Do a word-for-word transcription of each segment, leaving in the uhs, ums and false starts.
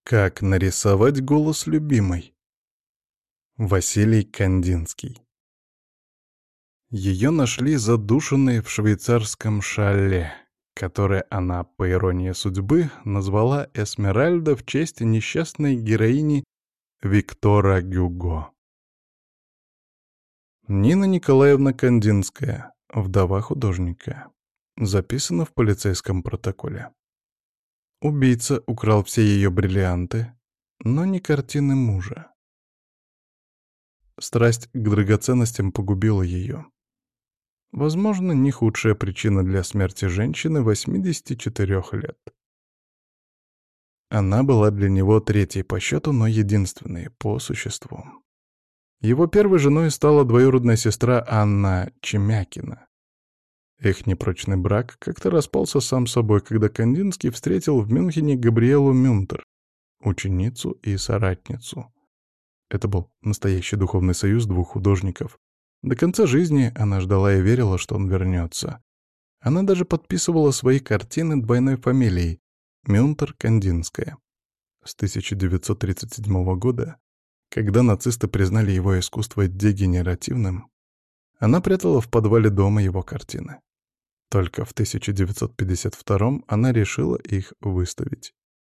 Как нарисовать голос любимой? Василий Кандинский. Ее нашли задушенной в швейцарском шале, которое она, по иронии судьбы, назвала Эсмеральда в честь несчастной героини Виктора Гюго. Нина Николаевна Кандинская, вдова художника. Записано в полицейском протоколе. Убийца украл все ее бриллианты, но не картины мужа. Страсть к драгоценностям погубила ее. Возможно, не худшая причина для смерти женщины восьмидесяти четырёх лет. Она была для него третьей по счету, но единственной по существу. Его первой женой стала двоюродная сестра Анна Чемякина. Их непрочный брак как-то распался сам собой, когда Кандинский встретил в Мюнхене Габриэлу Мюнтер, ученицу и соратницу. Это был настоящий духовный союз двух художников. До конца жизни она ждала и верила, что он вернется. Она даже подписывала свои картины двойной фамилией — Мюнтер-Кандинская. С тысяча девятьсот тридцать седьмого года, когда нацисты признали его искусство дегенеративным, она прятала в подвале дома его картины. Только в тысяча девятьсот пятьдесят втором она решила их выставить.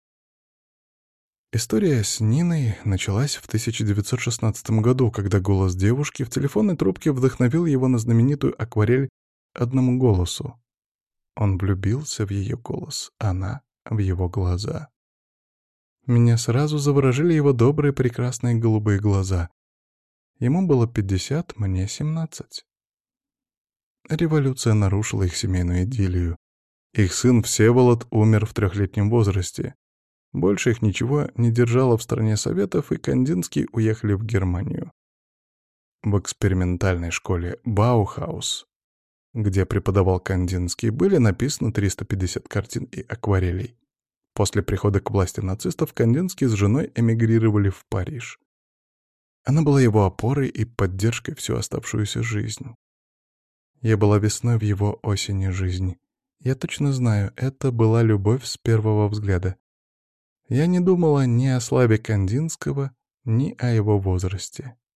История с Ниной началась в тысяча девятьсот шестнадцатом году, когда голос девушки в телефонной трубке вдохновил его на знаменитую акварель «Одному голосу». Он влюбился в ее голос, она — в его глаза. Меня сразу заворожили его добрые, прекрасные голубые глаза. Ему было пятьдесят, мне семнадцать. Революция нарушила их семейную идиллию. Их сын Всеволод умер в трехлетнем возрасте. Больше их ничего не держало в стране Советов, и Кандинские уехали в Германию. В экспериментальной школе Баухаус, где преподавал Кандинский, были написаны триста пятьдесят картин и акварелей. После прихода к власти нацистов Кандинский с женой эмигрировали в Париж. Она была его опорой и поддержкой всю оставшуюся жизнь. Я была весной в его осени жизни. Я точно знаю, это была любовь с первого взгляда. Я не думала ни о славе Кандинского, ни о его возрасте.